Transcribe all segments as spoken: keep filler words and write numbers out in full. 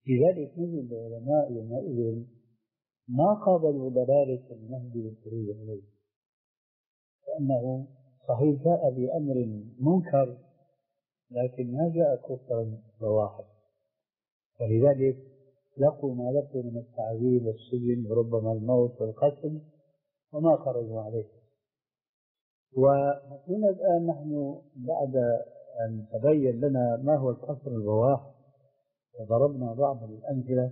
لذلك نجد العلماء يومئذ ما قابلوا ضلالة المهدي والخروج عليه، لأنه صحيح جاء بأمر منكر لكن ما جاء كفرا بواحد، ولذلك لقوا ما لقوا من التعذيب والسجن وربما الموت والقتل وما خرجوا عليه. وهنا الآن نحن بعد أن تبين لنا ما هو الكفر البواح وضربنا بعض الأمثلة،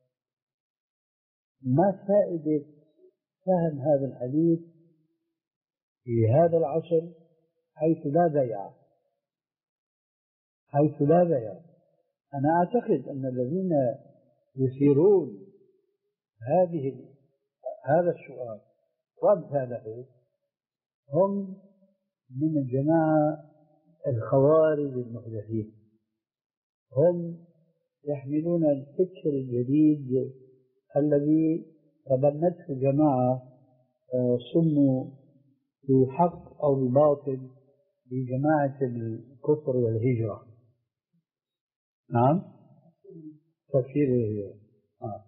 ما فائدة فهم هذا الحديث في هذا العصر حيث لا بيع حيث لا بيع أنا أعتقد أن الذين يثيرون هذه هذا السؤال وأمثاله هم من الجماعة الخوارج المحدثين، هم يحملون الفكر الجديد الذي تبنته جماعة سموا بحق أو بباطل بجماعة الكفر والهجرة. نعم، تفسير الهجرة. آه.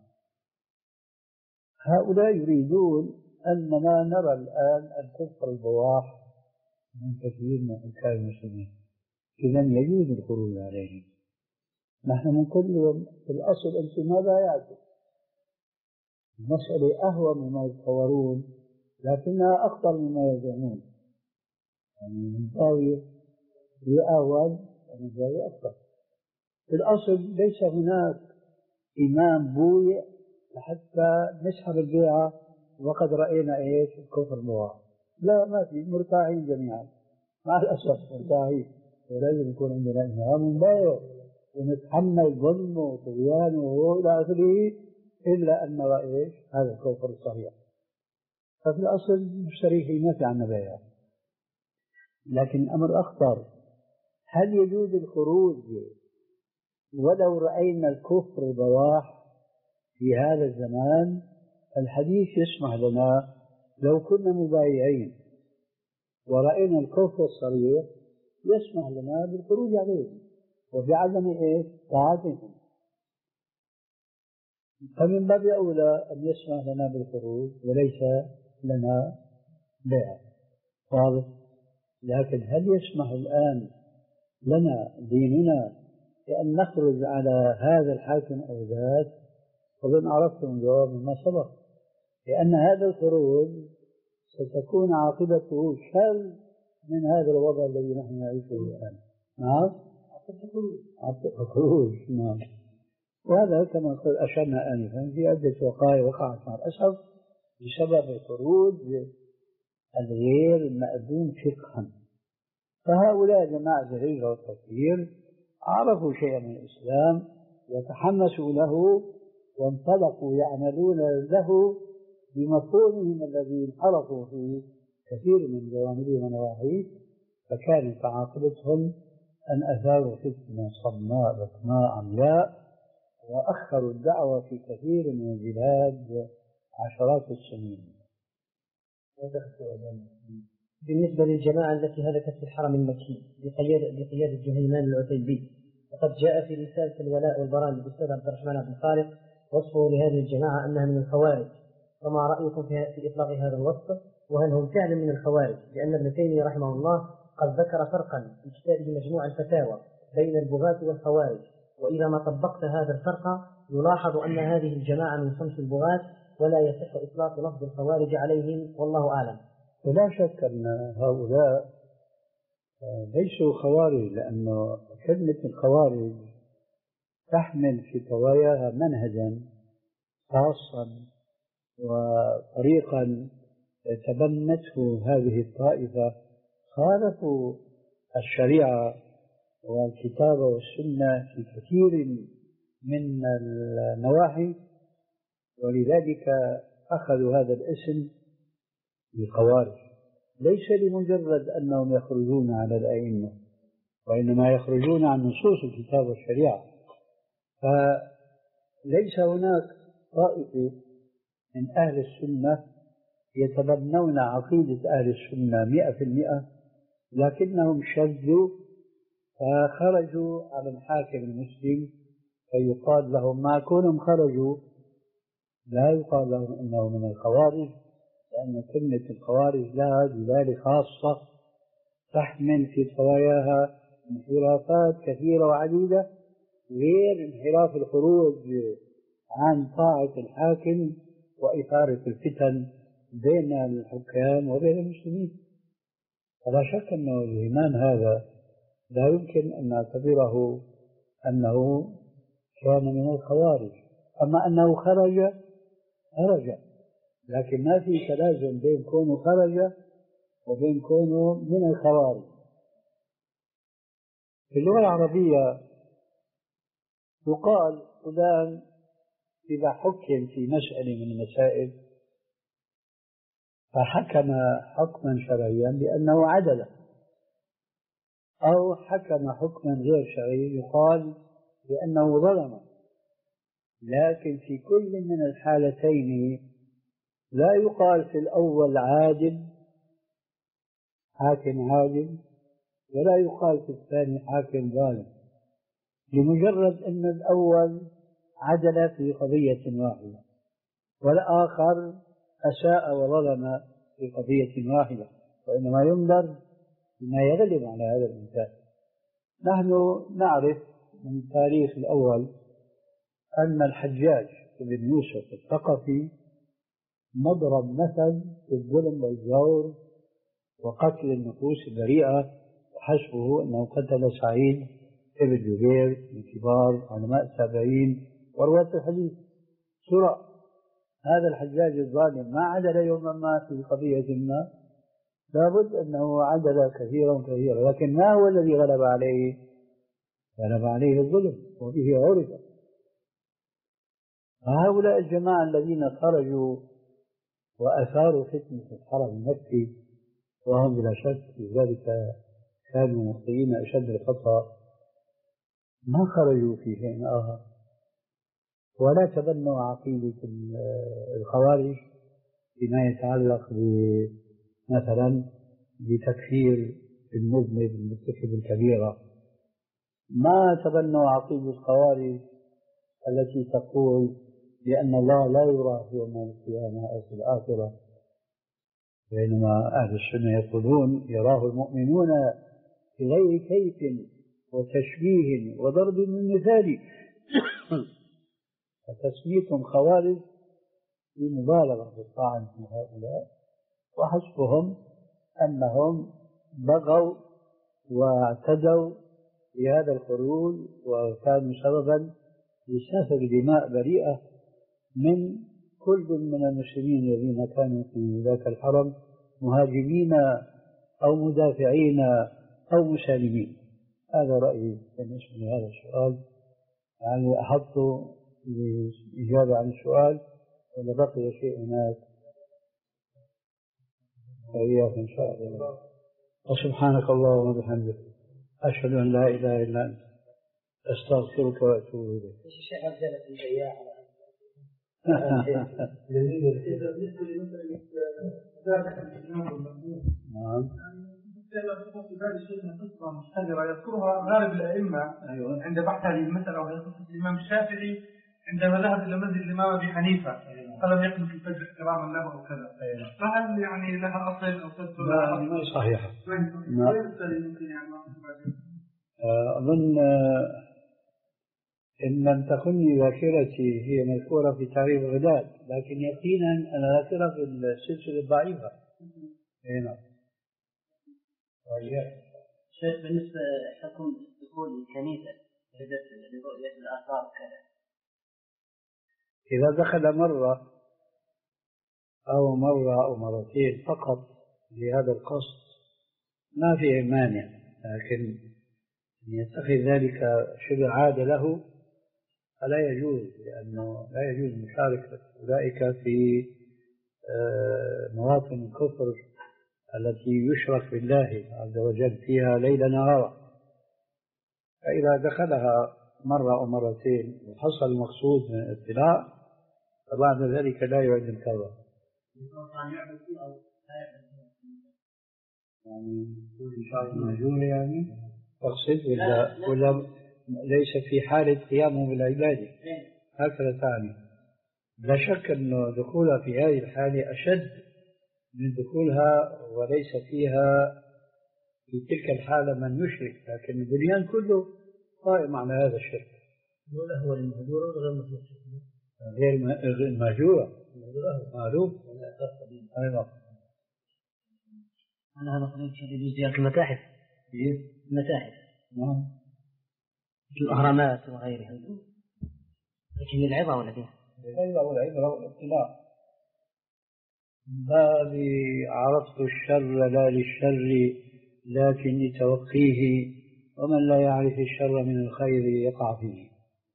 هؤلاء يريدون أننا نرى الآن الكفر البواح من كثير من أفكار المسلمين، إذا يجوز الخروج عليهم. نحن نقول لهم في الأصل أنتم ما بايعتم، المسألة أهون مما يتصورون لكنها أخطر مما يزعمون، يعني من زاوية هي أهون ومن زاوية أخطر. في الأصل ليس هناك إمام بويع حتى نسحب البيعة وقد رأينا إيش الكفر البواح، لا ما في، مرتاحين جميعا مع الأسف مرتاحين، ولازم يكون عندنا إمام بايع ونتحمل ظلمه وطغيانه وإلى آخره، إلا أن نرى إيش هذا الكفر الصحيح. ففي الأصل مشتريه ما في عنا بيع، لكن الأمر أخطر، هل يجوز الخروج ولو رأينا الكفر البواح في هذا الزمان؟ الحديث يسمح لنا لو كنا مبايعين ورأينا الكفر الصريح يسمح لنا بالخروج عليه وبعدم إيش طاعتهم، فمن باب أولى أن يسمح لنا بالخروج وليس لنا بيع. واضح؟ لكن هل يسمح الآن لنا ديننا بأن نخرج على هذا الحاكم أو ذاك؟ وظن عرفتم الجواب مما سبق، لأن هذا الخروج ستكون عاقبته شر من هذا الوضع الذي نحن نعيشه الآن. نعم، عاقبة الخروج. نعم، وهذا كما قلت أشرنا آنفا في عدة وقائع وقعت مع الأسف بسبب الخروج الغير المأذون فقها. فهؤلاء جماعة الهجرة والتكفير عرفوا شيئا من الإسلام وتحمسوا له وانطلقوا يعملون له بمفهومهم الذي انحرفوا في كثير من جوانبه ونواحيه، فكانت عاقبتهم أن أثاروا فتنة صماء بكماء عمياء وأخروا الدعوة في كثير من البلاد عشرات السنين. بالنسبة للجماعة التي هلكت في الحرم المكي بقيادة جهيمان العتيبي، وقد جاء في رسالة الولاء والبراء للأستاذ عبد الرحمن بن خالد وصفه لهذه الجماعة أنها من الخوارج، فما رأيكم في إطلاق هذا الوصف؟ وهل هم فعلا من الخوارج؟ لأن ابن تيمية رحمه الله قد ذكر فرقا في كتابه مجموع الفتاوى بين البغاة والخوارج، وإذا ما طبقت هذا الفرق يلاحظ أن هذه الجماعة من صنف البغاة ولا يصح إطلاق لفظ الخوارج عليهم، والله أعلم. ولا شك أن هؤلاء ليسوا خوارج، لأن كلمة الخوارج تحمل في طواياها منهجا خاصا وطريقا تبنته هذه الطائفة، خالفوا الشريعة والكتاب والسنة في كثير من النواحي، ولذلك أخذوا هذا الاسم الخوارج، ليس لمجرد أنهم يخرجون على الأئمة، وإنما يخرجون عن نصوص الكتاب والشريعة. فليس هناك طائفة من أهل السنة يتبنون عقيدة أهل السنة مئة في المئة، لكنهم شذوا فخرجوا على الحاكم المسلم فيقال لهم ما كونهم خرجوا لا يقال لهم إنه من الخوارج، لأن كلمة الخوارج لها دلالة خاصة تحمل في خواياها انحرافات كثيرة وعديدة غير انحراف الخروج عن طاعة الحاكم وإثارة الفتن بين الحكام وبين المسلمين. فلا شك أنه الإيمان هذا لا يمكن أن نعتبره أنه كان من الخوارج. أما أنه خرج خرج، لكن ما في تلازم بين كونه خرج وبين كونه من الخوارج. في اللغة العربية يقال فلان إذا حكم في مسألة من المسائل فحكم حكما شرعيا بأنه عدل، أو حكم حكما غير شرعي يقال بأنه ظلم. لكن في كل من الحالتين لا يقال في الأول عادل حاكم عادل، ولا يقال في الثاني حاكم ظالم، لمجرد أن الأول عدل في قضية واحدة والآخر أساء وظلم في قضية واحدة، وإنما ينظر بما يغلب على هذا الإنسان. نحن نعرف من تاريخ الأول أن الحجاج بن يوسف الثقفي مضرب مثل في الظلم والجور وقتل النفوس البريئة، وحسبه أنه قتل سعيد ابن جبير من كبار علماء التابعين ورواة الحديث سرى. هذا الحجاج الظالم ما عدل يوما ما في قضية ما، لابد أنه عدل كثيرا كثيرا، لكن ما هو الذي غلب عليه؟ غلب عليه الظلم وبه عرف. هؤلاء الجماعة الذين خرجوا وأثاروا فتنة الحرم المكي وهم بلا شك في ذلك كانوا مخطئين أشد الخطأ، ما خرجوا في شيء آخر ولا تبنوا عقيدة الخوارج فيما يتعلق مثلا بتكفير المذنب المرتكب الكبيرة. ما تبنوا عقيدة الخوارج التي تقول بأن الله لا يرى في يوم القيامة أو في الآخرة، بينما أهل السنة يقولون يراه المؤمنون بغير كيف وتشبيه وضرب من مثال. فتسميتهم خوارج في مبالغة في الطعن في هؤلاء، وحسبهم أنهم بغوا واعتدوا بهذا الخروج وكانوا سببا لسفك دماء بريئة من كل من المسلمين الذين كانوا في ذاك الحرم مهاجمين أو مدافعين أو مسالمين. هذا رأيي بالنسبة لهذا السؤال، يعني أحط الإجابة عن السؤال ولا بقي شيء هناك؟ فإياك إن شاء الله. وسبحانك اللهم وبحمدك أشهد أن لا إله إلا أنت أستغفرك وأتوب إليك. ايش الشيء رجالة البياع نعم. يذكرها غالب الأئمة عند بحث هذه المسألة، وهي قصة الإمام الشافعي عندما ذهب إلى مسجد الإمام أبي حنيفة فلم يقم في الفجر احتراما له أو كذا، فهل يعني لها أصل أو تدل؟ لا ما صحيحة. أظن إن لم تكن ذاكرتي هي مذكورة في تاريخ بغداد، لكن يقينا أنا ذاكرة في السلسلة الضعيفة. هنا شيخ بالنسبة حكم دخول الكنيسة لرؤية الآثار كذا، إذا دخل مرة أو مرة أو مرتين فقط لهذا القصد ما فيه مانع، لكن أن يتخذ ذلك شبه عادة له فلا يجوز، لأنه لا يجوز مشاركة أولئك في مواطن الكفر التي يشرك بالله عز وجل فيها ليل نهارا. فإذا دخلها مرة أو مرتين وحصل المقصود من الاطلاع فبعد ذلك لا يعد الكرة. يعني مجهول يعني تقصد ولا ولا ليس في حالة قيامه بالعبادة، هكذا تعني. لا شك أن دخولها في هذه الحالة أشد من دخولها وليس فيها في تلك الحالة من يشرك، لكن البنيان كله قائم على هذا الشرك. هذا هو المهجور غير المهجور؟ غير المهجورة معروف. أيضا أنا هذا قضية شديد زيارة المتاحف. المتاحف نعم، الأهرامات وغيرها، لكن للعظة ولا كيف؟ للعظة والعبرة والاطلاع. باب عرفت الشر لا للشر لكن لتوقيه، ومن لا يعرف الشر من الخير يقع فيه.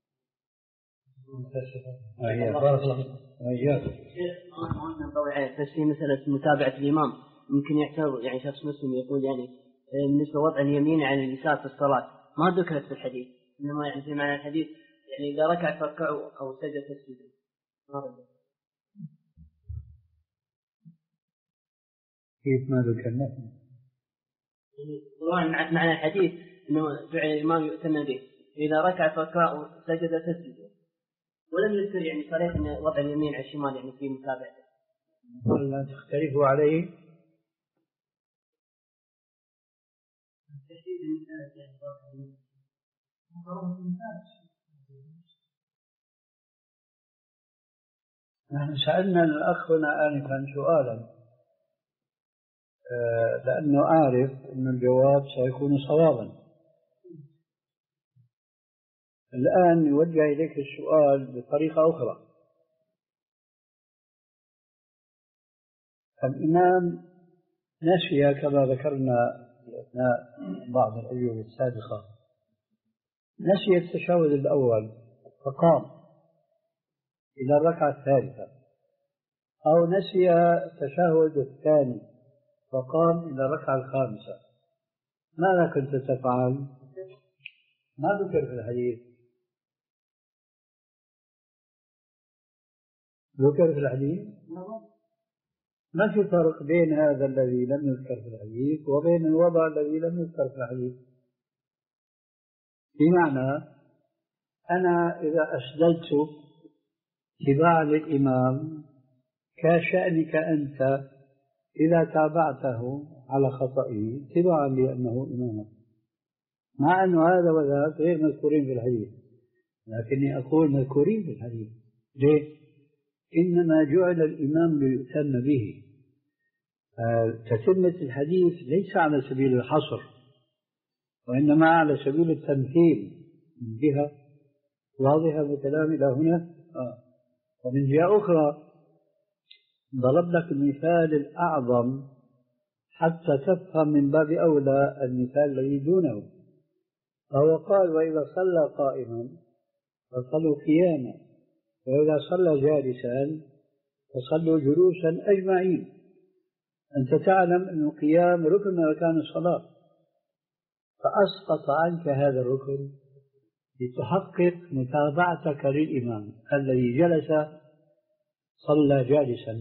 بارك الله فيك. وإياك. بس في مسألة متابعة الإمام ممكن يعتبر يعني شخص مسلم يقول يعني بالنسبة وضع اليمين على اليسار في الصلاة ما ذكرت في الحديث، إنما يعني في معنى الحديث يعني إذا ركع فركعوا أو سجد فاسجدوا. كيف ما ذكرنا؟ طبعا معنى الحديث إنه جعل الإمام يؤتم به، إذا ركع فركعوا سجد فاسجدوا، ولم يذكر يعني صريح إن وضع اليمين على الشمال يعني في متابعته. ولا تختلفوا عليه؟ نحن سألنا الأخ هنا آنفا سؤالا آه لأنه عارف أن الجواب سيكون صوابا. الآن يوجه إليك السؤال بطريقة أخرى. الإمام نسي كما ذكرنا في أثناء بعض الأيام السابقة، نسي التشهد الأول فقام إلى الركعة الثالثة، أو نسي التشهد الثاني فقام إلى الركعة الخامسة، ماذا كنت تفعل؟ ما ذكر في الحديث. ذكر في الحديث؟ ما في فرق بين هذا الذي لم يذكر في الحديث وبين الوضع الذي لم يذكر في الحديث. بمعنى أنا إذا أسدلت اتباعا للإمام كشأنك أنت إذا تابعته على خطئه اتباعا لأنه إمامك، مع أن هذا وذاك غير مذكورين في الحديث، لكني أقول مذكورين في الحديث. ليه؟ إنما جعل الإمام ليؤتم به. تتمة الحديث ليس على سبيل الحصر، وإنما على سبيل التمثيل من جهة واضحة بكلام إلى هنا. آه. ومن جهة أخرى ضرب لك المثال الأعظم حتى تفهم من باب أولى المثال الذي دونه. فهو قال وإذا صلى قائما فصلوا قياما، وإذا صلى جالسا فصلوا جلوسا أجمعين. أنت تعلم أن القيام ركن من أركان الصلاة، فأسقط عنك هذا الركن لتحقق متابعتك للإمام الذي جلس صلى جالسا،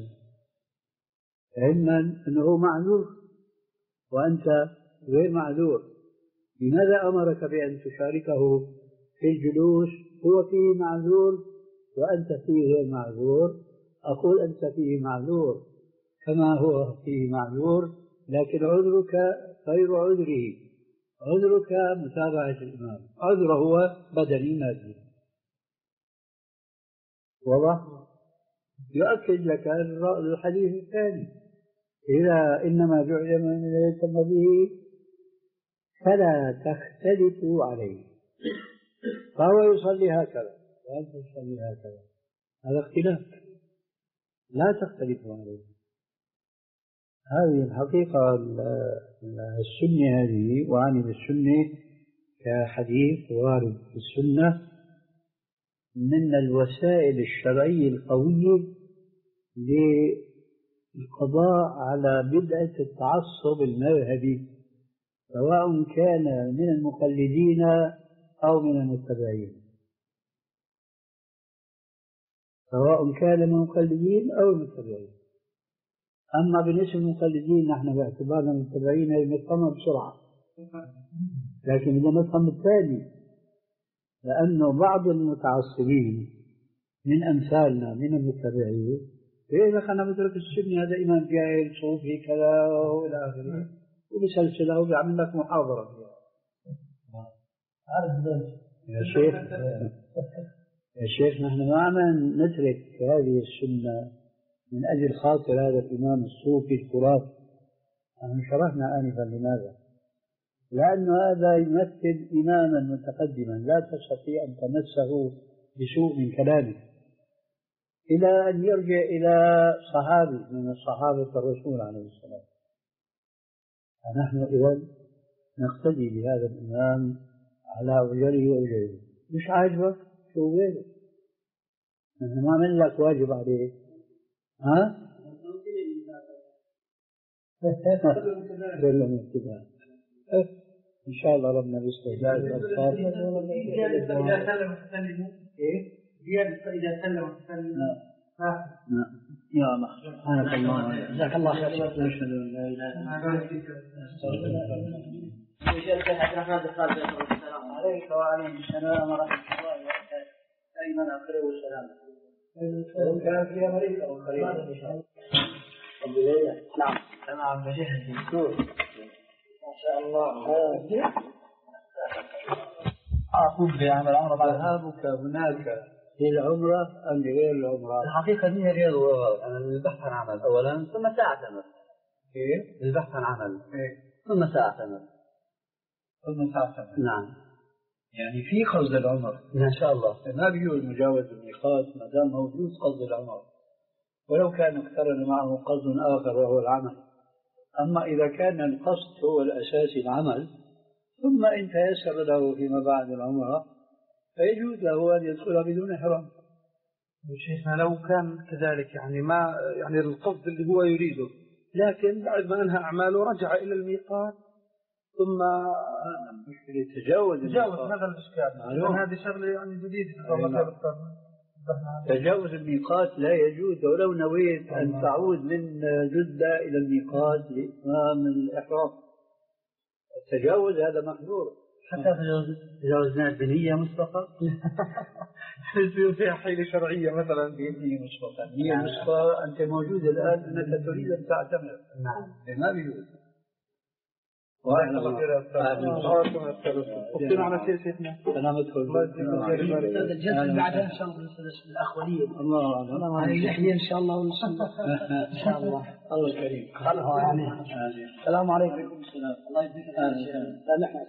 علما أنه معذور وأنت غير معذور. لماذا أمرك بأن تشاركه في الجلوس؟ هو فيه معذور وأنت فيه غير معذور. أقول أنت فيه معذور كما هو فيه معذور، لكن عذرك غير عذره. عذرك متابعة الإمام، عذره هو بدني مادي. واضح؟ يؤكد لك الحديث الثاني إذا إنما جعل من يتم به فلا تختلفوا عليه. فهو يصلي هكذا وأنت تصلي هكذا، هذا اختلاف، لا تختلفوا عليه. هذه الحقيقة السنة هذه، وعني بالسنة كحديث وارد في السنة، من الوسائل الشرعية القوية للقضاء على بدعة التعصب المذهبي، سواء كان من المقلدين أو من المتبعين، سواء كان من المقلدين أو المتبعين. أما بالنسبة للمقلدين نحن باعتبارنا المتبعين نفهمها بسرعة، لكن إذا نفهم الثاني لأنه بعض المتعصبين من أمثالنا من المتبعين إيه لك أنا بدرك السني هذا إمام جاهل صوفي كذا وإلى آخره وبسلسلة وبيعمل لك محاضرة فيها. يا شيخ يا شيخ نحن ما عم نترك هذه السنة من أجل خاطر هذا الإمام الصوفي الخرافي. نحن شرحنا آنفا لماذا؟ لأن هذا يمثل إماما متقدما لا تستطيع أن تمسه بسوء من كلامه إلى أن يرجع إلى صحابي من الصحابة الرسول عليه السلام. فنحن إذا نقتدي بهذا الإمام على أجره وأجره. مش عاجبك شو غيره؟ نحن ما عمل لك واجب عليك. ها؟ كلهم ابتداء. إن شاء الله ربنا بيستهداء الأطفال. إذا سلم تسلموا. إيه؟ زيادة إذا سلم تسلموا. نعم. نعم. يا الله سبحانك اللهم جزاك الله خير. أشهد أن لا إله إلا أنت. عليك وعليهم السلام ورحمة الله وبركاته. دائما أقرأ السلام. لو كان فيها مريض أو قريب إن شاء الله. نعم. أنا عم بجهز الدكتور. ما شاء الله. أقول بعمل عمرة بعد ذهابك هناك للعمرة أم لغير العمرة؟ الحقيقة هي غير أنا البحث عن عمل أولا ثم ساعة عمل. إيه؟ البحث عن عمل. إيه؟ ثم ساعة عمل. ثم ساعة عمل. نعم. يعني في قصد العمر. إن شاء الله. ما بيجوز مجاوز الميقات ما دام موجود قصد العمر. ولو كان اقترن معه قصد آخر وهو العمل. أما إذا كان القصد هو الأساسي العمل ثم إن تيسر له فيما بعد العمرة فيجوز له أن يدخل بدون إحرام. شيخنا لو كان كذلك يعني ما يعني القصد اللي هو يريده لكن بعد ما أنهى أعماله رجع إلى الميقات ثم تجاوز تجاوز هذا الإشكال. لأن هذه شغلة يعني جديدة. تجاوز الميقات لا يجوز ولو نويت أن تعود من جدة إلى الميقات لإتمام الإحرام. التجاوز هذا محظور. حتى تجاوزنا بنية مسبقة. يصير فيها حيلة شرعية مثلا بنية مسبقة. نية مسبقة أنت موجود الآن أنك تريد أن تعتمر. نعم. ما بيجوز. وأهلا الله أختنا على شيء شيخنا سلامتكم. الجلسة بعدها إن شاء الله الأخ ولي الله أعلم. هذه يحيى إن شاء الله إن شاء الله. الله الكريم. خلها يعني. السلام عليكم. السلام. الله يجزيك خير. لا نحن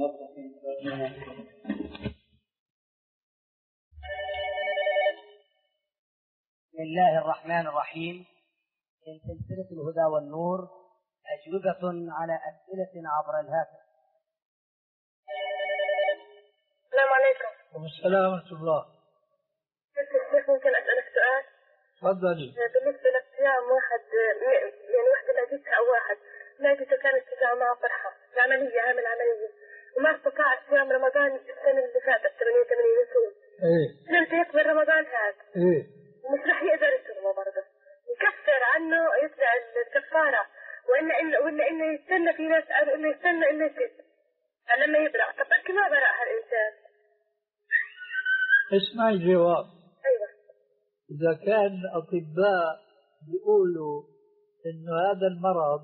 بسم الله الرحمن الرحيم. من سلسلة الهدى والنور أجوبة على أسئلة عبر الهاتف. السلام عليكم. السلام ورحمة الله. كيف ممكن أسألك سؤال؟ تفضلي. بالنسبة للصيام واحد يعني واحدة لقيتها أو واحد لقيتها كانت تسعى معه فرحة العملية عامل عملية وما استطاع صيام رمضان السنة اللي فاتت ثمانية وثمانين يوم. إيه. قلت يقبل رمضان هذا. إيه. مش راح يقدر يصومه برضه. يكفر عنه يطلع الكفارة وإلا إلا وإلا إنه يستنى في ناس قالوا إنه يستنى إنه يسد. لما يبرع طب أكيد ما برع هالإنسان. اسمعي الجواب. أيوة. إذا كان الأطباء يقولوا إنه هذا المرض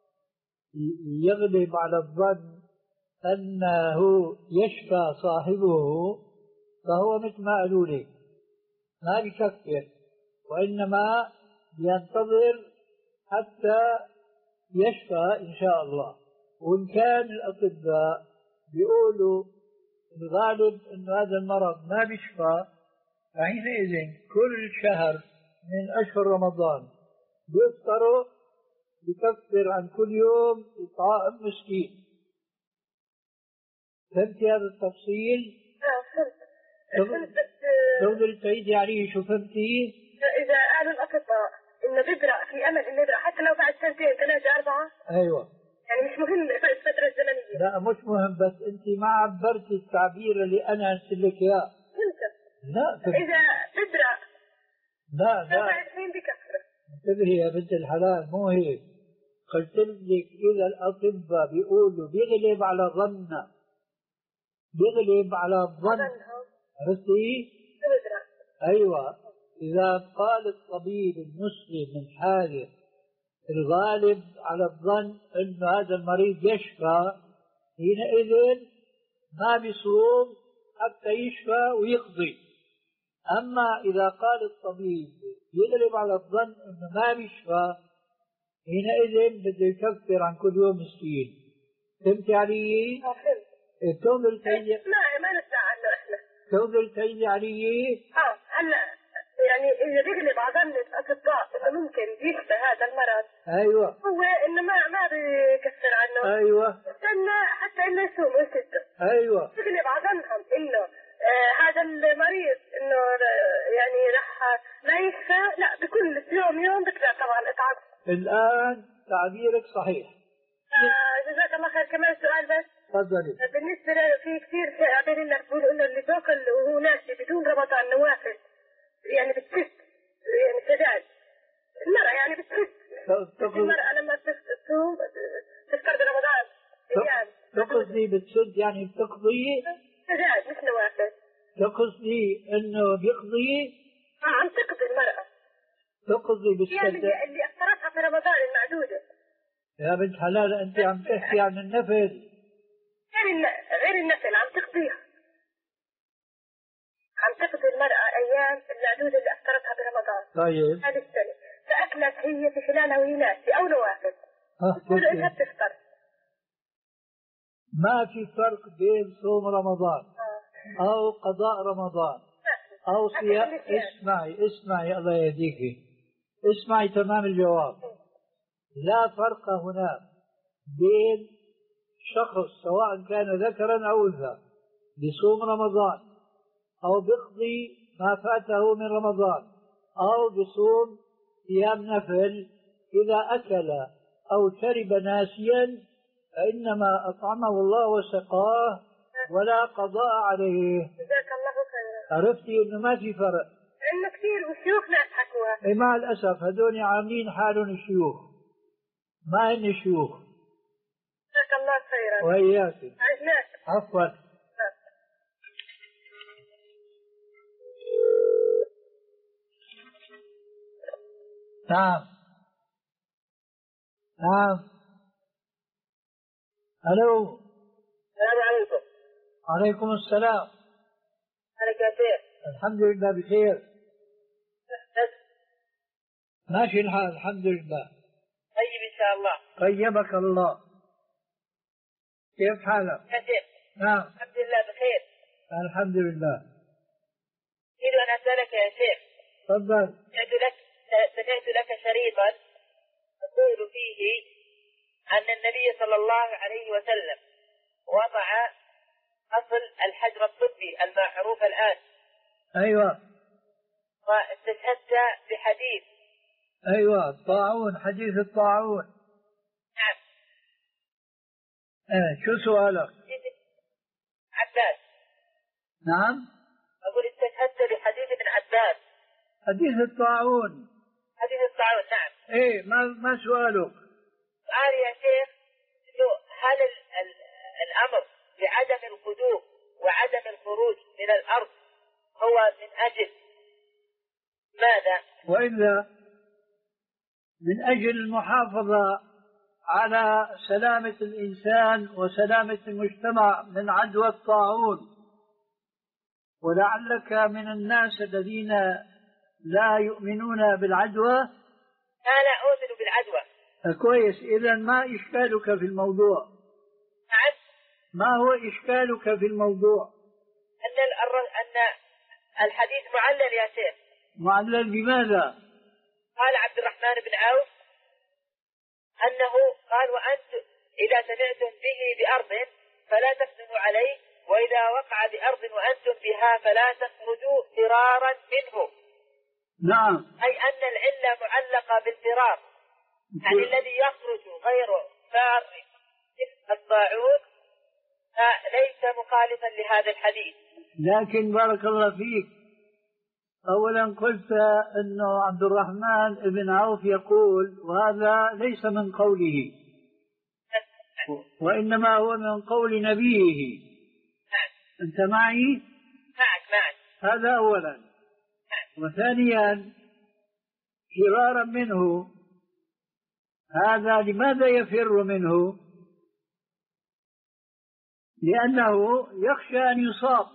يغلب على الظن أنه يشفى صاحبه فهو مثل ما قالوا لي ما بيكفر وإنما ينتظر حتى يشفى إن شاء الله. وإن كان الأطباء بيقولوا الغالب أن هذا المرض ما بيشفى فحينئذ كل شهر من أشهر رمضان بيفطروا بكفر عن كل يوم إطعام مسكين. فهمت هذا التفصيل؟ آه فهمت. تقدر تعيدي عليه شو فهمتي؟ إذا قالوا الأطباء إنه بيبرأ في أمل إنه يبرأ حتى لو بعد سنتين ثلاثة أربعة. أيوة. يعني مش مهم الفترة الزمنية. لا مش مهم بس أنت ما عبرتي التعبير اللي أنا قلت لك إياه. فهمت. لا فهمت. إذا بيبرأ. لا لا. بعد حين بكفر. انتبهي يا بنت الحلال مو هيك. قلت لك إذا الأطباء بيقولوا بيغلب على الظن بيغلب على الظن عرفتي؟ أيوة. إذا قال الطبيب المسلم من حاله الغالب على الظن أن هذا المريض يشفى، حينئذ ما بيصوم حتى يشفى ويقضي. أما إذا قال الطبيب يغلب على الظن أنه ما بيشفى، حينئذ بده يكفر عن كل يوم مسكين. فهمت علي؟ التوم الكيلي ما ما نسمع عنه احنا. التوم الكيلي علي؟ اه هلا يعني إذا بيغلب على ظن الأطباء إنه ممكن يشفى هذا المرض. أيوة. هو إنه ما ما بيكفر عنه. أيوة. استنى حتى إنه يصوم ويسد. أيوة. بيغلب على ظنهم إنه آه هذا المريض إنه يعني راح ما يشفى، لا بكل يوم يوم بيطلع طبعا إطعام. الآن تعبيرك صحيح. آه جزاك الله خير. كمان سؤال بس. تفضلي. بالنسبة في كثير شائعين إنك بيقولوا إنه اللي بياكل وهو ناسي بدون رمضان نوافل يعني بتسد، يعني سداد المرأة يعني بتسد. المرأة لما تصوم تفطر برمضان أيام. تقصدي بتسد يعني بتقضي؟ سداد مش نوافل. تقصدي إنه بيقضي؟ آه عم تقضي المرأة. تقضي بالسد. يعني اللي أفطرتها في رمضان المعدودة. يا بنت حلال أنت عم تحكي عن النفل. يعني غير النفل عم تقضيها. عم تقضي المرأة أيام المعدودة اللي أفطرتها برمضان. طيب. هذه السنة فأكلت هي في خلالها وهي ناسي أو نوافل. تقول إنها بتفطر. ما في فرق بين صوم رمضان آه. أو قضاء رمضان أو صيام. اسمعي اسمعي الله يهديك، اسمعي تمام الجواب. لا فرق هنا بين شخص سواء كان ذكرا أو أنثى بصوم رمضان أو بيقضي ما فاته من رمضان أو بصوم صيام نفل. إذا أكل أو شرب ناسيا فإنما أطعمه الله وسقاه ولا قضاء عليه. جزاك الله خيرا. عرفتي إنه ما في فرق. إنه كثير وشيوخنا يضحكوها. إيه مع الأسف هذول عاملين حالهم الشيوخ، ما هن شيوخ. جزاك الله خيرا. وإياك. عزناك. عفوا. نعم نعم. ألو. السلام عليكم. عليكم السلام. عليك يا شيخ. الحمد لله بخير. ماشي الحال الحمد لله. طيب إن شاء الله. طيبك الله. كيف حالك؟ يا شيخ. نعم. الحمد لله بخير. الحمد لله. أريد أن أسألك يا شيخ. تفضل. سمعت لك سمعت لك شريطا تقول فيه أن النبي صلى الله عليه وسلم وضع أصل الحجر الطبي المعروف الآن. أيوة. واستشهدت بحديث. أيوة الطاعون، حديث الطاعون. نعم. إيه شو سؤالك؟ عباس. نعم. أقول استشهدت بحديث ابن عباس. حديث الطاعون. حديث الطاعون نعم. إيه ما ما سؤالك؟ سؤالي يا شيخ إنه هل ال ال الأمر بعدم القدوم وعدم الخروج من الأرض هو من أجل ماذا؟ وإلا من أجل المحافظة على سلامة الإنسان وسلامة المجتمع من عدوى الطاعون. ولعلك من الناس الذين لا يؤمنون بالعدوى. لا لا أؤمن بالعدوى. كويس. إذا ما إشكالك في الموضوع؟ نعم. ما هو إشكالك في الموضوع؟ أن أن الحديث معلل يا شيخ. معلل بماذا؟ قال عبد الرحمن بن عوف أنه قال وأنتم إذا سمعتم به بأرض فلا تقدموا عليه، وإذا وقع بأرض وأنتم بها فلا تخرجوا فرارا منه. نعم. أي أن العلة معلقة بالفرار. يعني الذي يخرج غير فار الطاعون فليس مخالفا لهذا الحديث. لكن بارك الله فيك، أولا قلت أنه عبد الرحمن بن عوف يقول، وهذا ليس من قوله وإنما هو من قول نبيه. أنت معي؟ معك معك. هذا أولا. وثانيا فرارا منه، هذا لماذا يفر منه؟ لأنه يخشى أن يصاب.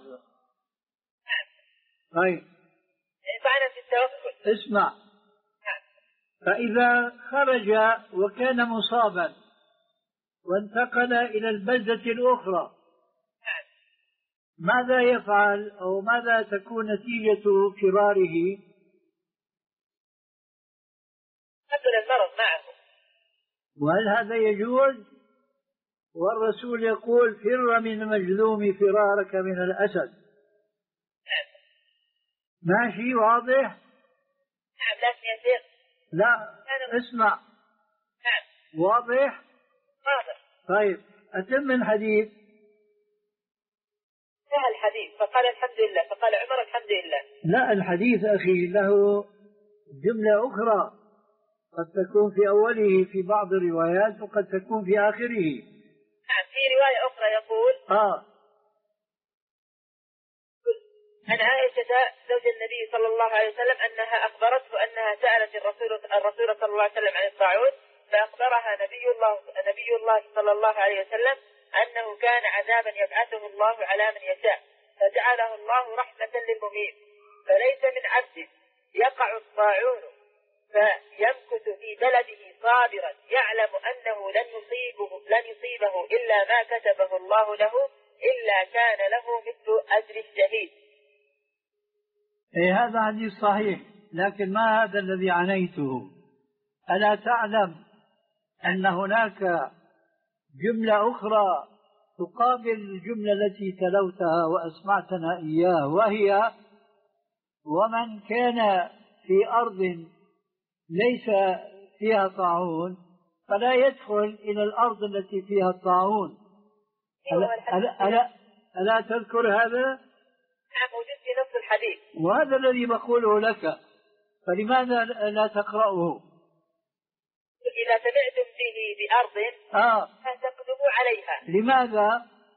طيب معنى في التوكل. اسمع، فإذا خرج وكان مصابا وانتقل إلى البلدة الأخرى ماذا يفعل أو ماذا تكون نتيجة فراره؟ قتل المرض معه. وهل هذا يجوز؟ والرسول يقول فر من المجذوم فرارك من الأسد. ماشي واضح؟ نعم. لكن يا شيخ لا اسمع. نعم. واضح؟ واضح. طيب أتم الحديث. انتهى الحديث فقال الحمد لله، فقال عمر الحمد لله. لا، الحديث أخي له جملة أخرى قد تكون في أوله في بعض الروايات وقد تكون في آخره. نعم. في رواية أخرى يقول آه عن عائشة زوج النبي صلى الله عليه وسلم أنها أخبرته أنها سألت الرسول الرسول صلى الله عليه وسلم عن الطاعون، فأخبرها نبي الله نبي الله صلى الله عليه وسلم أنه كان عذابا يبعثه الله على من يشاء، فجعله الله رحمة للمؤمنين، فليس من عبد يقع الطاعون فيمكث في بلده صابرا يعلم أنه لن يصيبه لن يصيبه إلا ما كتبه الله له إلا كان له مثل أجر الشهيد. إيه هذا حديث صحيح، لكن ما هذا الذي عنيته؟ ألا تعلم أن هناك جملة أخرى تقابل الجملة التي تلوتها وأسمعتنا إياه، وهي ومن كان في أرض ليس فيها طاعون فلا يدخل إلى الأرض التي فيها الطاعون. ألا, ألا, ألا, ألا تذكر هذا؟ نعم موجود في نص الحديث. وهذا الذي بقوله لك، فلماذا لا تقرأه؟ إذا سمعتم به بأرض آه. فتقدموا عليها. لماذا؟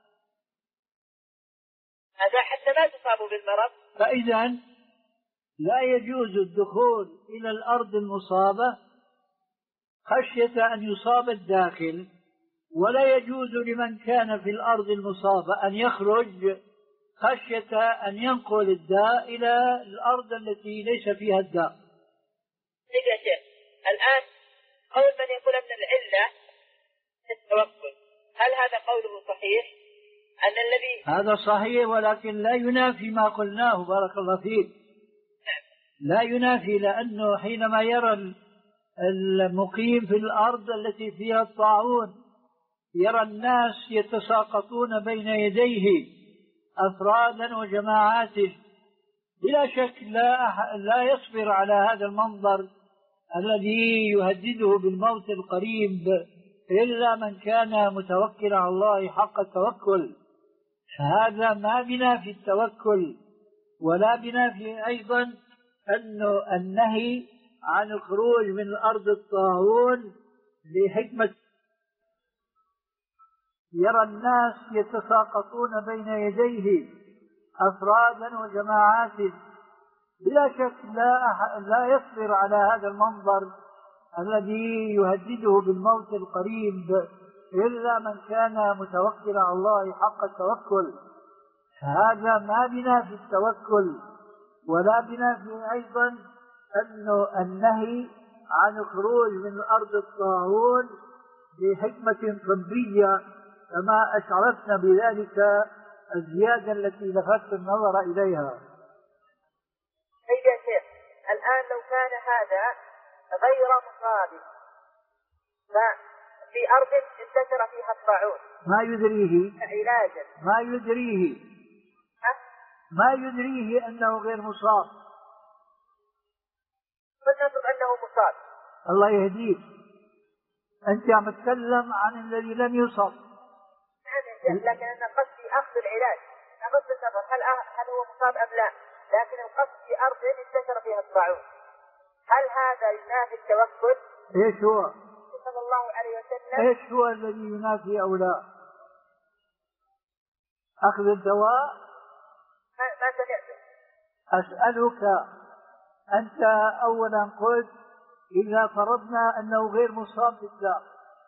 هذا حتى ما تصابوا بالمرض. فإذا لا يجوز الدخول إلى الأرض المصابة خشية أن يصاب الداخل، ولا يجوز لمن كان في الأرض المصابة أن يخرج خشية أن ينقل الداء إلى الأرض التي ليس فيها الداء. يا شيخ الآن قول من يقول أن العلة التوكل، هل هذا قوله صحيح؟ أن الذي هذا صحيح، ولكن لا ينافي ما قلناه بارك الله فيك. لا ينافي، لأنه حينما يرى المقيم في الأرض التي فيها الطاعون يرى الناس يتساقطون بين يديه أفرادا وجماعات، بلا شك لا, أح... لا يصبر على هذا المنظر الذي يهدده بالموت القريب إلا من كان متوكلا على الله حق التوكل. هذا ما بنا في التوكل، ولا بنا في أيضا أنه النهي عن الخروج من الأرض الطاعون لحكمة يرى الناس يتساقطون بين يديه أفرادا وجماعات، بلا شك لا, أح... لا يصبر على هذا المنظر الذي يهدده بالموت القريب إلا من كان متوكلا على الله حق التوكل. هذا ما بنا في التوكل، ولا بنا في أيضا أنه النهي عن الخروج من الأرض الطاعون بحكمة طبية كما أشعرتنا بذلك الزيادة التي لفت النظر إليها. أي يا شيخ الآن لو كان هذا غير مصاب ففي أرض انتشر فيها الطاعون ما يدريه علاجا ما يدريه ما يدريه أنه غير مصاب، فنفرض أنه مصاب. الله يهديك، أنت عم تتكلم عن الذي لم يصب. لكن أنا قصدي أخذ العلاج، أغض النظر هل هل هو مصاب أم لا، لكن القصد في أرض انتشر فيها الطاعون، هل هذا ينافي التوكل؟ إيش هو؟ صلى الله عليه وسلم إيش هو الذي ينافي أو لا؟ أخذ الدواء؟ ما, ما سمعته. أسألك، أنت أولا قلت إذا فرضنا أنه غير مصاب بالداء،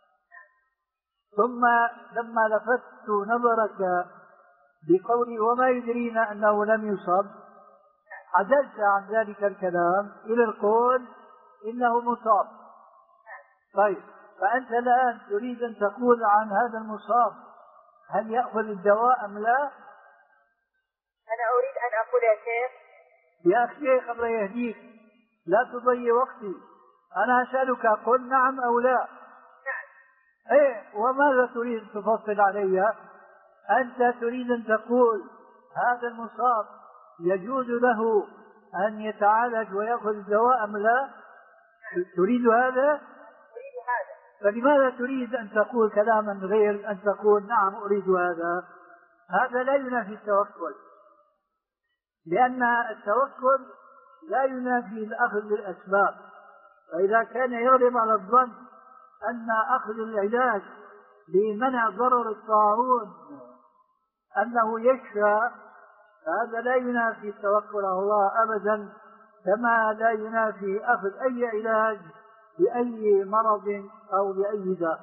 ثم لما لفت نظرك بقولي وما يدرينا أنه لم يصب، عدلت عن ذلك الكلام إلى القول إنه مصاب. طيب، فأنت الآن تريد أن تقول عن هذا المصاب هل يأخذ الدواء أم لا؟ أنا أريد أن أقول يا شيخ. يا شيخ الله يهديك، لا تضيع وقتي، أنا أسألك قل نعم أو لا. نعم. إيه، وماذا تريد أن تفصل علي؟ أنت تريد أن تقول هذا المصاب يجوز له أن يتعالج ويأخذ الدواء أم لا؟ تريد هذا؟ أريد هذا. فلماذا تريد أن تقول كلاما غير أن تقول نعم أريد هذا؟ هذا لا ينافي التوكل، لأن التوكل لا ينافي الأخذ بالأسباب. فإذا كان يغلب على الظن أن أخذ العلاج لمنع ضرر الطاعون أنه يشفى، هذا لا ينافي التوكل على الله أبدا، كما لا ينافي أخذ أي علاج لأي مرض أو لأي داء.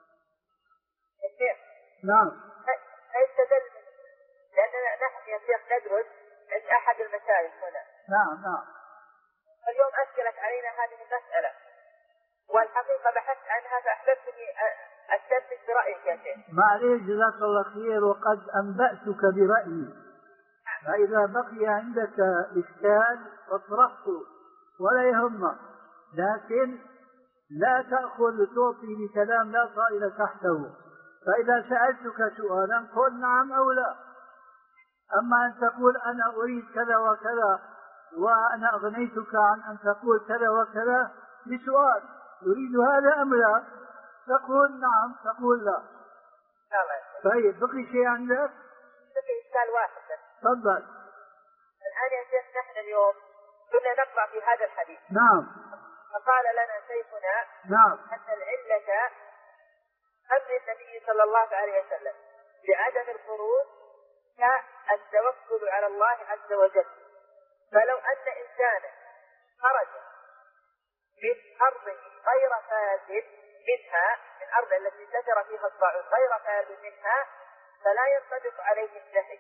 نعم. هل تدل، لأننا نحن يا شيخ ندرس عند أحد المشايخ هنا. نعم نعم. اليوم أشكلت علينا هذه المسألة، والحقيقة بحثت عنها فأحببت أني أستنتج برأيك يا شيخ. معليش، جزاك الله خير، وقد أنبأتك برأيي، فإذا بقي عندك إشكال فاطرحه ولا يهمك، لكن لا تأخذ تعطي بكلام لا طائل تحته. فإذا سألتك سؤالا قل نعم أو لا. أما أن تقول أنا أريد كذا وكذا وأنا أغنيتك عن أن تقول كذا وكذا بسؤال تريد هذا أم لا، تقول نعم تقول لا. طيب، بقي شيء عندك؟ بقي إشكال واحد. تفضل. الآن يا شيخ نحن اليوم كنا نقرأ في هذا الحديث. نعم. فقال لنا شيخنا نعم أن العلة أمر النبي صلى الله عليه وسلم بعدم الخروج كالتوكل على الله عز وجل. فلو أن إنسانا خرج من أرض غير فاسد منها، من أرض التي انتشر فيها الطاعون غير فاسد منها، فلا ينطبق عليه النهي.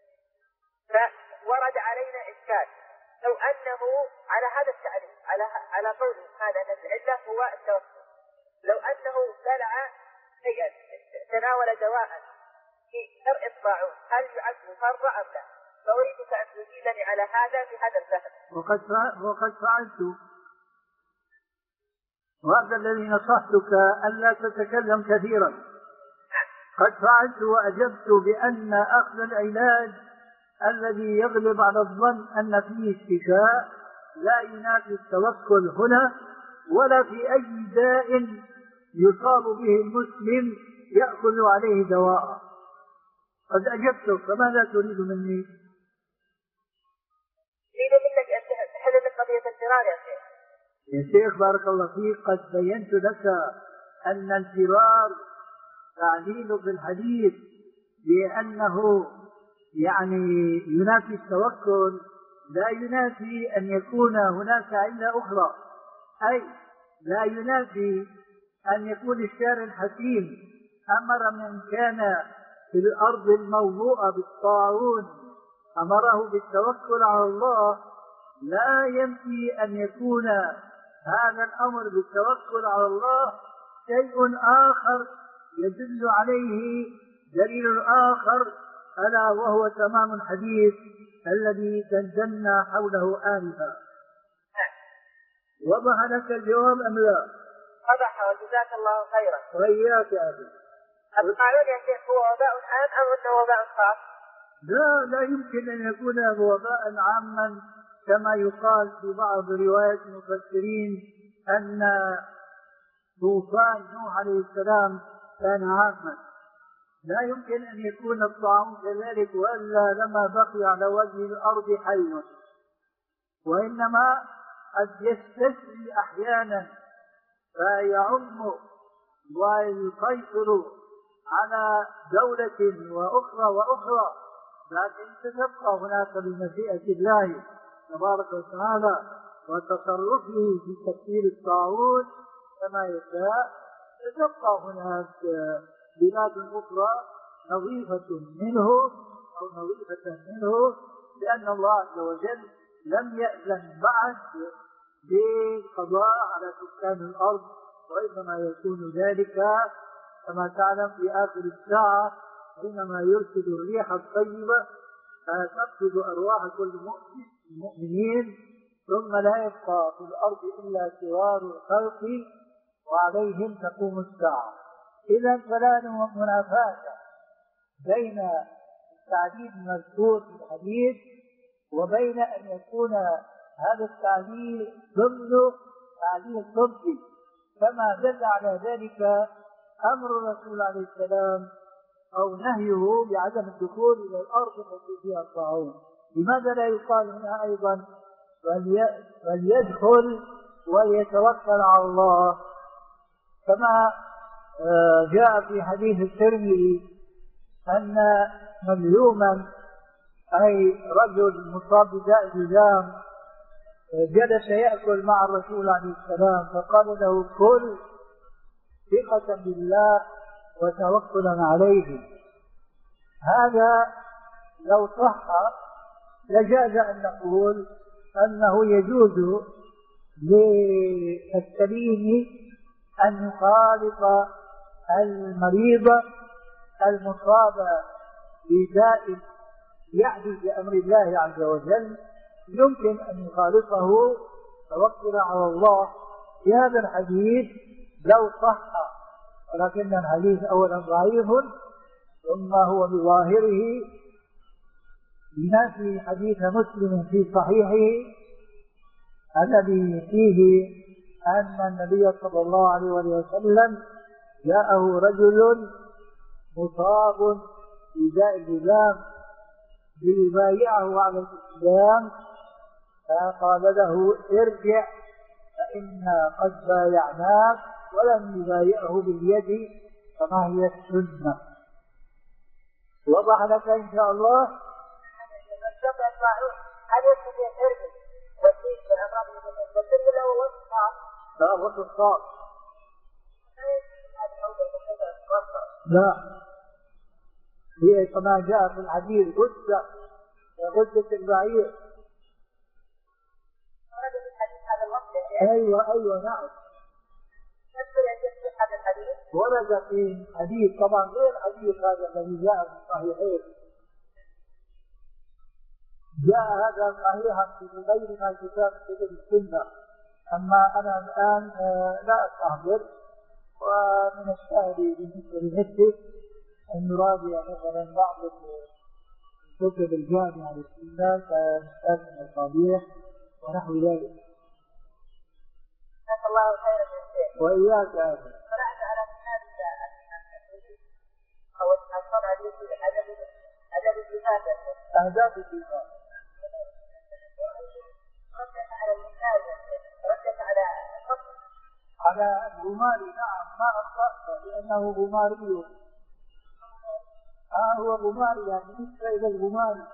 فورد علينا إشكال، لو أنه على هذا التعريف، على على قوله هذا أن العلة هو التوكل، لو أنه بلع شيئا تناول دواء في درء الطاعون هل يعد فرض أم لا؟ فأريدك أن تجيبني على هذا في هذا الفهم. وقد وقد فعلت، وهذا الذي نصحتك ألا تتكلم كثيرا. قد فعلت وأجبت بأن أخذ العلاج الذي يغلب على الظن أن فيه استشفاء لا ينافي التوكل هنا، ولا في أي داء يصاب به المسلم يأخذ عليه دواء. قد أجبتك، فماذا تريد مني؟ أريد منك أن تحل من قضية الفرار يا شيخ. يا شيخ بارك الله فيك، قد بينت لك أن الفرار تعليل في الحديث بأنه يعني ينافي التوكل، لا ينافي أن يكون هناك علة أخرى، أي لا ينافي أن يكون الشارع الحكيم أمر من كان في الأرض الموضوعة بالطاعون أمره بالتوكل على الله، لا ينفي أن يكون هذا الأمر بالتوكل على الله شيء آخر يدل عليه دليل آخر، ألا وهو تمام الحديث الذي تنزلنا حوله آنفا. وضح لك الجواب أم لا؟ وضح، وجزاك الله خيرا. وإياك يا أخي. الطاعون يا شيخ هو وباء عام أم أنه وباء خاص؟ لا، لا يمكن أن يكون وباء عاما كما يقال في بعض روايات المفسرين أن طوفان نوح عليه السلام كان عاما. لا يمكن أن يكون الطاعون كذلك، وإلا لما بقي على وجه الأرض حي، وإنما قد يستسري أحيانا فيعم ويسيطر على دولة وأخرى وأخرى، لكن تبقى هناك بمشيئة الله تبارك وتعالى وتصرفه في تكفير الطاعون كما يشاء، ستبقى هناك بلاد أخرى نظيفة منه أو نظيفة منه، لأن الله عز وجل لم يأذن بعد بالقضاء على سكان الأرض، وإنما يكون ذلك كما تعلم في آخر الساعة حينما يرسل الريح الطيبة فتقبض أرواح كل مؤمن المؤمنين، ثم لا يبقى في الأرض إلا سوار الخلق وعليهم تقوم الساعة. إذا فلا منافاة بين التعديل المذكور في الحديث وبين أن يكون هذا التعديل ضمن تعديل طبي، كما دل على ذلك أمر الرسول عليه السلام أو نهيه بعدم الدخول إلى الأرض التي فيها الطاعون. لماذا لا يقال هنا أيضا وليدخل وليتوكل على الله، كما جاء في حديث الترمذي أن مظلوما أي رجل مصاب بداء الجذام جلس يأكل مع الرسول عليه السلام فقال له كل ثقة بالله وتوكلا عليه. هذا لو صح لجاز أن نقول أنه يجوز للسليم أن يخالط المريض المصاب بداء يحدث بأمر الله عز وجل، يمكن أن يخالطه توكل على الله في هذا الحديث لو صح، ولكن الحديث أولا ضعيف ثم هو بظاهره ينافي حديث مسلم في صحيحه الذي فيه أن النبي صلى الله عليه وسلم جاءه رجل مصاب بداء الجذام ليبايعه على الإسلام، فقال له ارجع فإنا قد بايعناك، ولم يبايعه باليد كما هي السنة. وضح لك إن شاء الله. لا الصعب لا، هي كما جاء في الحديث غدة غدة البعير. أيوة أيوة نعم ورد في حديث طبعا غير حديث هذا الذي جاء في الصحيحين، جاء هذا صحيحا في غير ما كتاب كتب السنة. أما أنا الآن لا أستحضر، ومن السهل بالنسبة لنفسي أن نراجع مثلا بعض الكتب الجامعة للسنة كمسألة المصابيح ونحو ذلك. جزاك الله خيرا يا شيخ. وإياك يا أخي. قرأت على كتاب أو الصنعة في أدب أدب الجهاد. أهداف الجهاد. ردت على المثال، ردت على الفصل. على الغماري. نعم ما أخطأت لأنه غماري. آه هو غماري يعني بالنسبة إلى الغماري.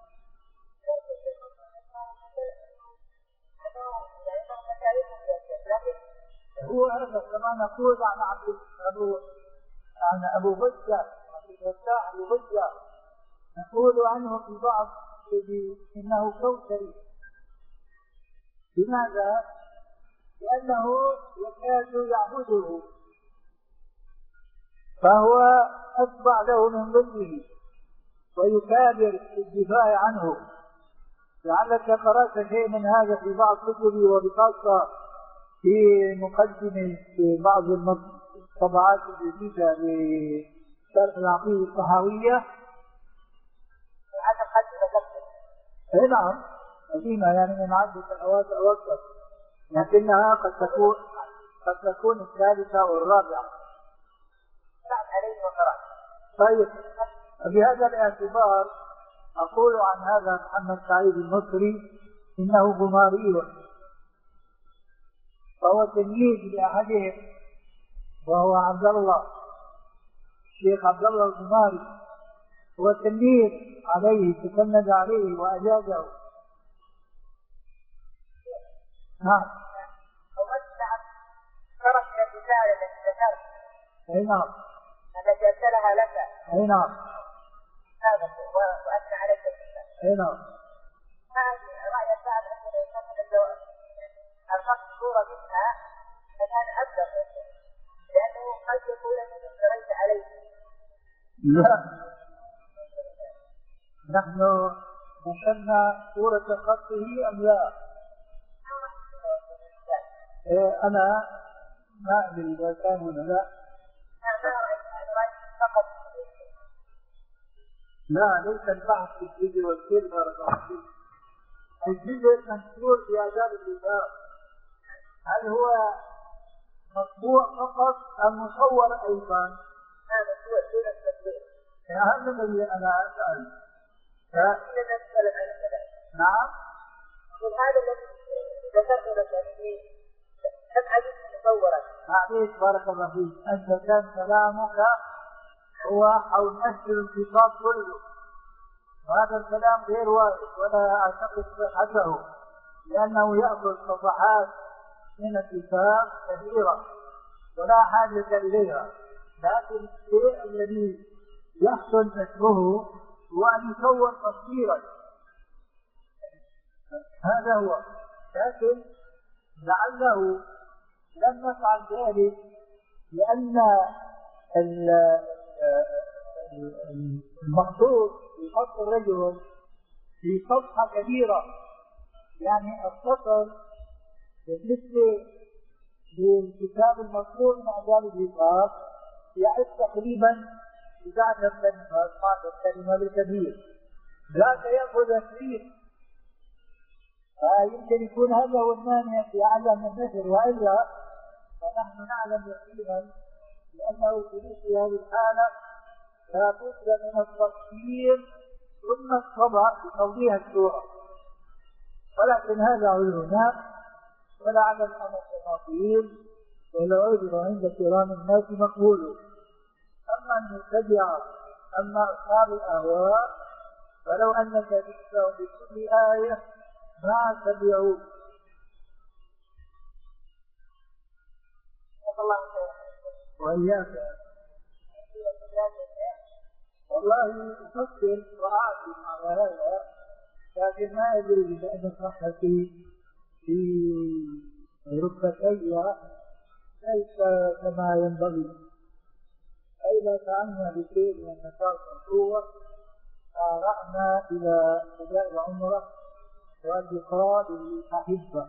هو هذا كما نقول عن عبد أبو عن أبو بكر عبد الفتاح أبو بكر، نقول عنه في بعض إنه كوكري. لماذا؟ لأنه يكاد يعبده، فهو أتبع له من ظله ويكابر في الدفاع عنه. لعلك قرأت شيء من هذا في بعض كتبي، وبخاصة في مقدمة في بعض الطبعات الجديدة لشرح العقيدة الطحاوية. هذا قد تذكر. نعم قديمة يعني من عدة سنوات أو أكثر، لكنها قد تكون قد تكون الثالثة والرابعة. بعد عليه وقرأت. طيب بهذا الاعتبار أقول عن هذا محمد سعيد المصري إنه غماري، فهو تلميذ لأحدهم وهو عبد الله الشيخ عبد الله الغماري، هو تلميذ عليه تسند عليه وأجازه. نعم. ووسع ترك الرسالة التي ذكرت. أي نعم. التي أرسلها لك. أي نعم. هذا وأثنى عليك فيها. أي نعم. هذه رأي الشعب أنه يكمل الفقط صورة منها فكان أبلغ لأنه قد يكون أنه اشتريت عليه. لا، نحن نشرنا صورة خطه أم لا؟ إيه أنا ما أدري إذا كان ولا لا. لا، ليس البحث في الفيديو والفيلم بارك الله فيك. الفيديو منشور في آداب اللسان. هل هو مطبوع فقط أم مصور أيضا؟ هذا هو دون التصوير. هذا الذي أنا أسأل. ف... نعم. هذا الذي ذكرت لك فيه تبعث مصورا. معليش بارك الله فيك، أنت كان كلامك هو حول نشر الكتاب كله، وهذا الكلام غير وارد ولا أعتقد صحته، لأنه يأخذ صفحات من الكتاب كثيرة ولا حاجة إليها، لكن الشيء الذي يحصل نشره هو أن يصور تصويرا، هذا هو. لكن لعله لم نفعل ذلك لأن المقصود في خط الرجل في صفحة كبيرة، يعني السطر بالنسبة للكتاب المطبوع من أعداد الكتاب يعد تقريبا إحدى عشرة كلمة اثنتا عشرة كلمة بالكثير، ذاك يأخذ عشرين. يمكن يكون هذا هو المانع في عدم النشر، وإلا فنحن نعلم يقينا لأنه في مثل هذه الحالة لا بد من التصوير ثم الطبع بتوضيح الصورة، ولكن هذا عيونا ولا على الأمر التفاصيل ولا عذر عند كرام الناس مقبول. أما المبتدعة أما أصحاب الأهواء فلو أنك تتبع بكل آية ما تبعوا. وإياك والله أفكر وأعلم على هذا، لكن ما أدري إذا أنا صحتي في ركبتي ليس كما ينبغي. فإذا فعلنا بشيء من النشاط والقوة سارعنا إلى أداء العمرة واللقاء بالأحبة.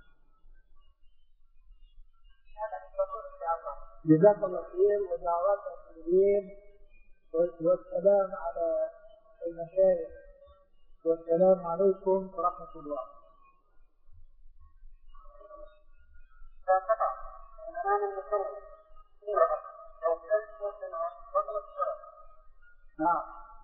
جزاك الله خير ودعوات الخيرين والسلام على المشايخ والسلام عليكم ورحمة الله. نعم.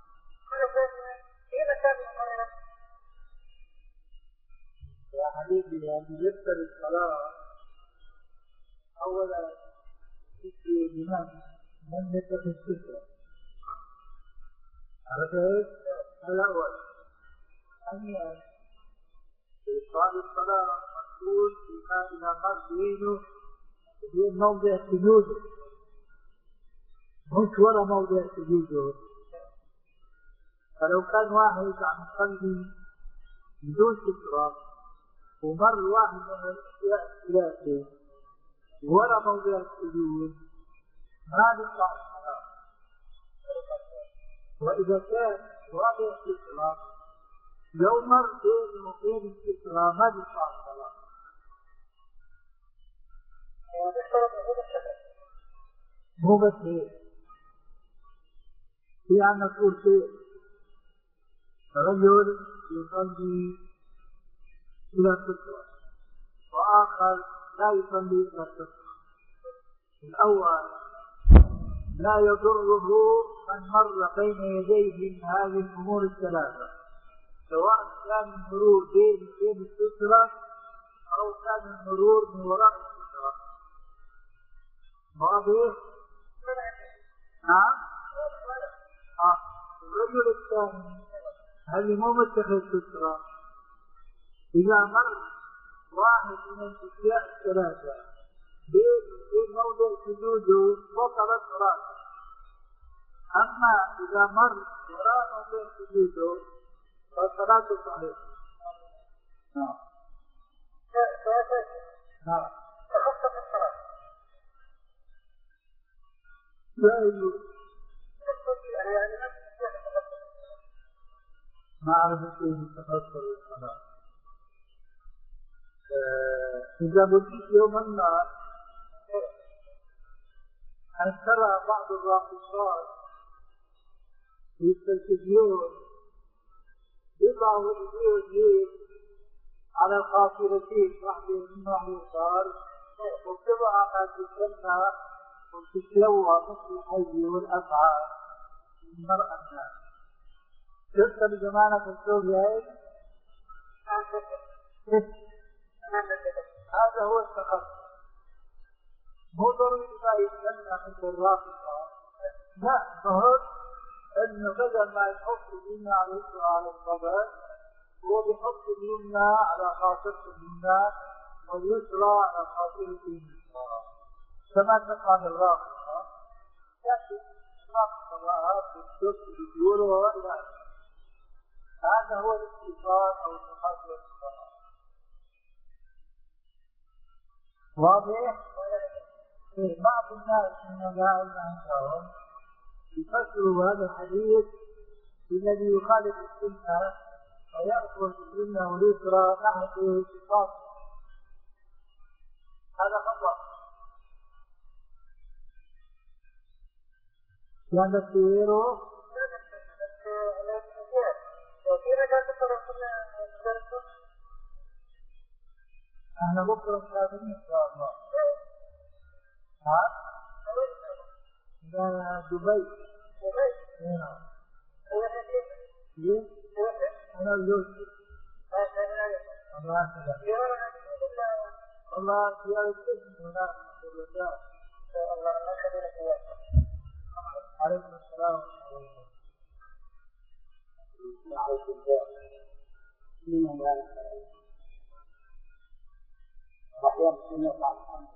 يا حبيبي يعني بالنسبة للصلاة أولا في الإمام من يتقي السترة عرفت؟ الأول. ثانيا إيصال الصلاة مسؤول فيما إذا مر بينه وبين موضع سجوده، مش ولا موضع سجوده. فلو كان واحد عم يصلي بدون سترة ومر واحد من الأشياء الثلاثة ولا موضع السجود ما يطلع الصلاة. وإذا كان واضع السترة لو مر بين وبين السترة ما يطلع الصلاة. مو بس هيك، في عنا صورتين، رجل يصلي إلى السترة وآخر لا يصلي إلى السترة. الأول لا يضره من مر بين يديه من هذه الأمور الثلاثة، سواء كان المرور بين بين السترة أو كان المرور من وراء السترة. واضح؟ نعم؟ آه. الرجل الثاني اللي مو متخذ سترة إذا مر واحد من الأشياء الثلاثة بين موضع سجوده بطلت صلاته. أما إذا مر وراء موضع سجوده فصلاته صحيحة. نعم. نعم. تخصص الصلاة. لا يجوز. يعني ما أعرف شيء بالتخصص الصلاة. إذا بديت يوم النار أن ترى بعض الراقصات يستلتجون يضعوا إيديهم على الخاصرتين واحدة من واحدة يسار وتضع ما تسمى وتتلوى مثل الحي والأفعال المرأة الناس. شفت بزمانك الثوب هاي؟ هذا هو التخصص. مو ضروري ما يتمنى مثل الراقصة، لا ظهر انه بدل ما يحط اليمنى على اليسرى على القبر هو بيحط اليمنى على خاصرة اليمنى واليسرى على خاصرة اليسرى كما تفعل الراقصة. لكن الراقصة معها بالصوت بيقولوا وإلى آخره. هذا هو الاتصال او التخصص الصلاة. واضح؟ بعض الناس من قاعد عندهم يفسروا هذا الحديث الذي يخالف السنة ويأخذ اليمنى واليسرى نحو الصفات. هذا خطأ. كان تفسيره احنا بكره قادمين ان شاء الله. ها؟ ده دبي. دبي؟ نعم. ليه؟ انا اليوسف. الله يسلمك. الله يسلمك. الله عليكم السلام ورحمة الله. أحيانا سنة عن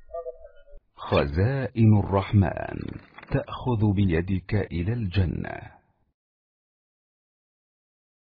خزائن الرحمن تأخذ بيدك إلى الجنة.